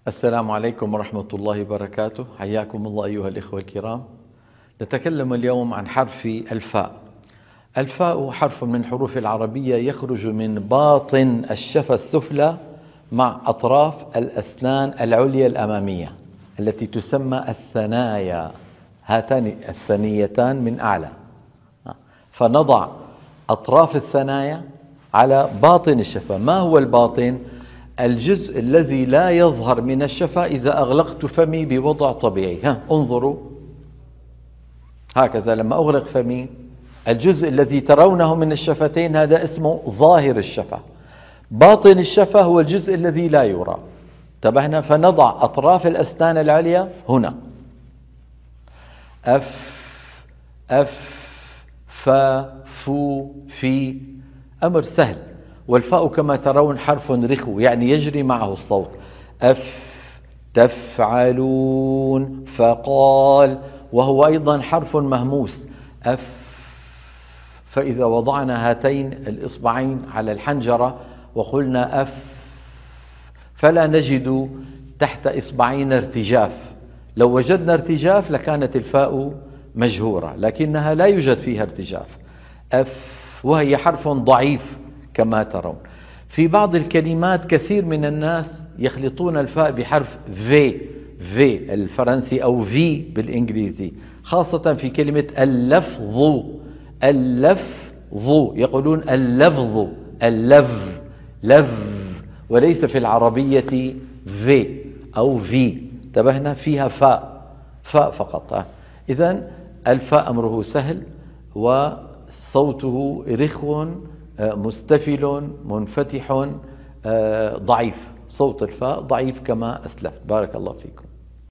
السلام عليكم ورحمة الله وبركاته. حياكم الله أيها الإخوة الكرام. نتكلم اليوم عن حرف الفاء. الفاء حرف من الحروف العربية يخرج من باطن الشفة السفلى مع أطراف الأسنان العليا الأمامية التي تسمى الثنايا، هاتان الثنيتان من أعلى. فنضع أطراف الثنايا على باطن الشفة. ما هو الباطن؟ الجزء الذي لا يظهر من الشفة إذا أغلقت فمي بوضع طبيعي. انظروا هكذا، لما أغلق فمي الجزء الذي ترونه من الشفتين هذا اسمه ظاهر الشفة. باطن الشفة هو الجزء الذي لا يرى. انتبهنا؟ فنضع أطراف الأسنان العليا هنا. أف أف فا فو في، أمر سهل. والفاء كما ترون حرف رخو، يعني يجري معه الصوت. أف تفعلون فقال، وهو أيضا حرف مهموس. أف. فإذا وضعنا هاتين الإصبعين على الحنجرة وقلنا أف فلا نجد تحت إصبعين ارتجاف. لو وجدنا ارتجاف لكانت الفاء مجهورة، لكنها لا يوجد فيها ارتجاف. أف، وهي حرف ضعيف كما ترون. في بعض الكلمات كثير من الناس يخلطون الفاء بحرف في الفرنسي أو في بالإنجليزي، خاصة في كلمة اللفظ. يقولون اللفظ، لف، وليس في العربية في أو في. انتبهنا؟ فيها فاء فقط. إذن الفاء أمره سهل وصوته رخو مستفل منفتح ضعيف. صوت الفاء ضعيف كما أسلفت. بارك الله فيكم.